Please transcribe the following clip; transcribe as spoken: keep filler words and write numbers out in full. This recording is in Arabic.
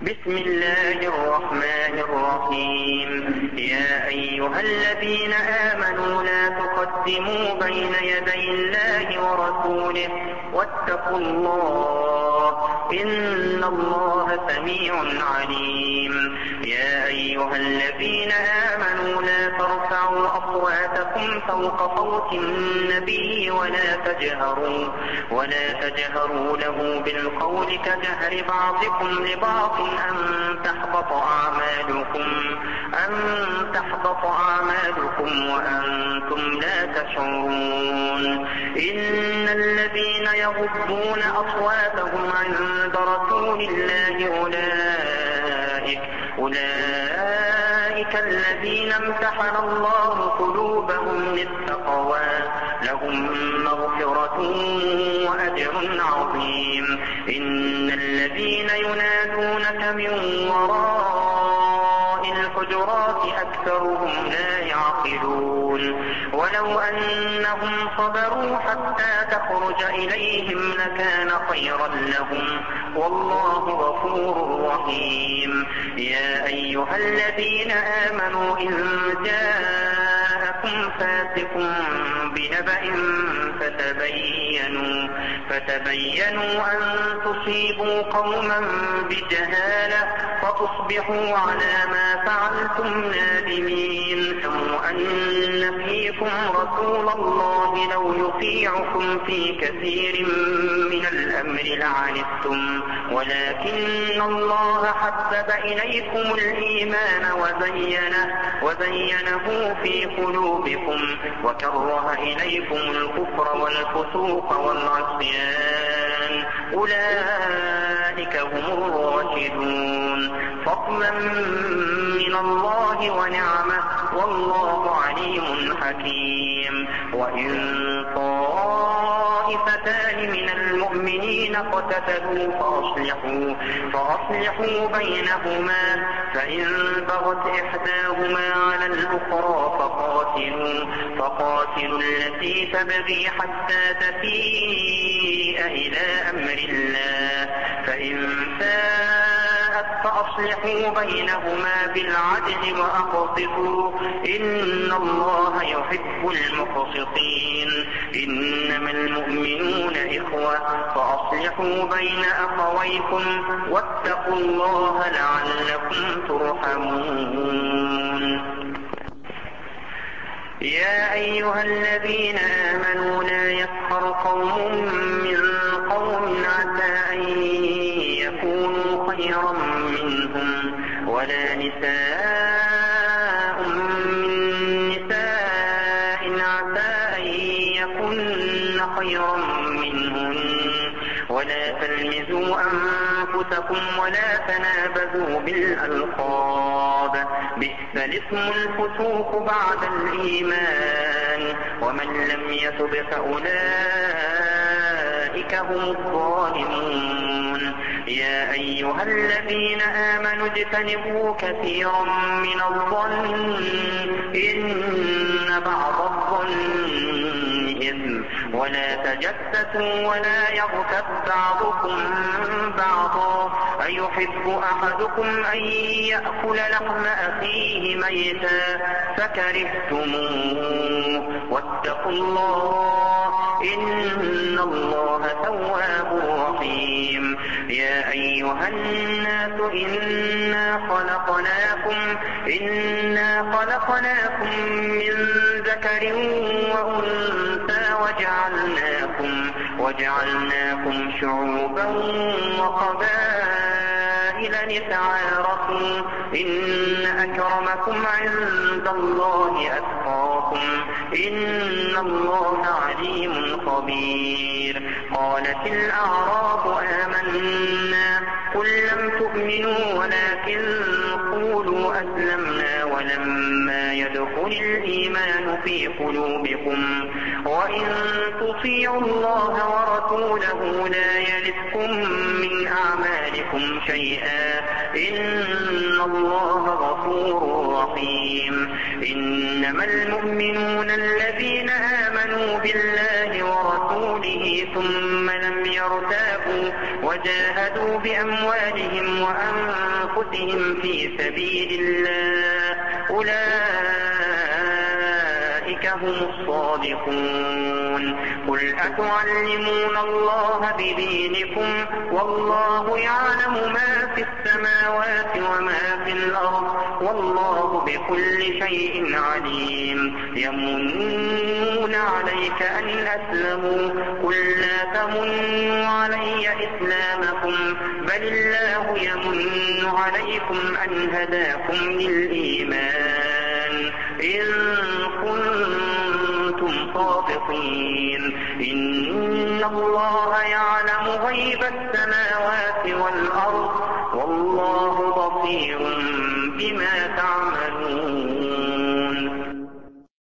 بسم الله الرحمن الرحيم. يا أيها الذين آمنوا لا تقدموا بين يدي الله ورسوله واتقوا الله إن الله سميع عليم. يا أيها الذين آمنوا لا ترفعوا أصواتكم فوق صوت النبي ولا تجهروا ولا تجهروا له بالقول كجهر بعضكم لبعض أن تحبط أعمالكم أن تحبط أعمالكم وأنتم لا تشعرون. إن الذين يغضون أصواتهم عند رسول الله أولئك أولئك الذين امتحن الله قلوبهم للتقوى لهم مغفرة وأجر عظيم. إن الذين ينادونك من وراء الحجرات أكثرهم لا يعقلون. ولو أنهم صبروا حتى تخرج إليهم لكان خيرا لهم والله غفور رحيم. يا أيها الذين آمنوا إن جاءكم فاسق بنبأ فتبينوا فتبينوا أن تصيبوا قوما بجهالة فتصبحوا على ما فعلتم نادمين. أن فيكم رسول الله لو يطيعكم في كثير من الأمر لعنتم ولكن الله حبب إليكم الإيمان وزينه, وزينه في قلوبكم وكره إليكم الكفر والفسوق والعصيان أولئك هم الراشدون فضلا من الله ونعمه والله عليم حكيم. وإن طائفتان من المؤمنين اقتتلوا فأصلحوا, فأصلحوا بينهما فإن بغت إحداهما على الأخرى فقاتلوا, فقاتلوا التي تبغي حتى تفيء إلى أمر الله فإن فاءت فأصلحوا بينهما بالعدل وأقسطوا إن الله يحب المقسطين. إنما المؤمنون إخوة فأصلحوا بين أخويكم واتقوا الله لعلكم ترحمون. يا أيها الذين آمنوا لا يسخر قوم من قوم عسى أن يكونوا خيرا منهم ولا نساء من نساء عسى أن يكن خيرا منهن ولا تلمزوا أنفسكم ولا تنابذوا بالألقاب بئس الاسم الفسوق بعد الإيمان ومن لم يتب فأولئك هم الظالمون. يا أيها الذين آمنوا اجتنبوا كثيرا من الظن إن بعض الظن إثم ولا تجسسوا ولا يغتب بعضكم بعضا أيحب أحدكم أن يأكل لحم أخيه ميتا فكرهتموه واتقوا الله إن الله تواب رحيم. يا أيها الناس إنا خلقناكم إنا خلقناكم من ذكر وأنثى وجعلناكم وجعلناكم شعوبا وقبائل لتعارفوا إن أكرمكم عند الله أتقاكم إن الله عليم خبير. قالت الأعراب آمنا قل لم تؤمنوا ولكن قولوا أسلمنا ولما يدخل الإيمان في قلوبكم وإن تطيعوا الله ورسوله ورسوله لا يلتكم من أعمالكم شيئا إن الله غفور رحيم. إنما المؤمنون الذين آمنوا بالله ورسوله ثم لم يرتابوا وجاهدوا بأموالهم وأنفسهم في سبيل الله أولئك هم الصادقون. قل أتعلمون الله بدينكم والله يعلم ما في السماوات وما في الأرض والله بكل شيء عليم. يمنون عليك أن أسلموا قل لا تمنوا علي إسلامكم بل الله يمن عليكم أن هداكم للإيمان إن كنتم صادقين. إن الله يعلم غيب السماوات والأرض والله بصير بما تعملون.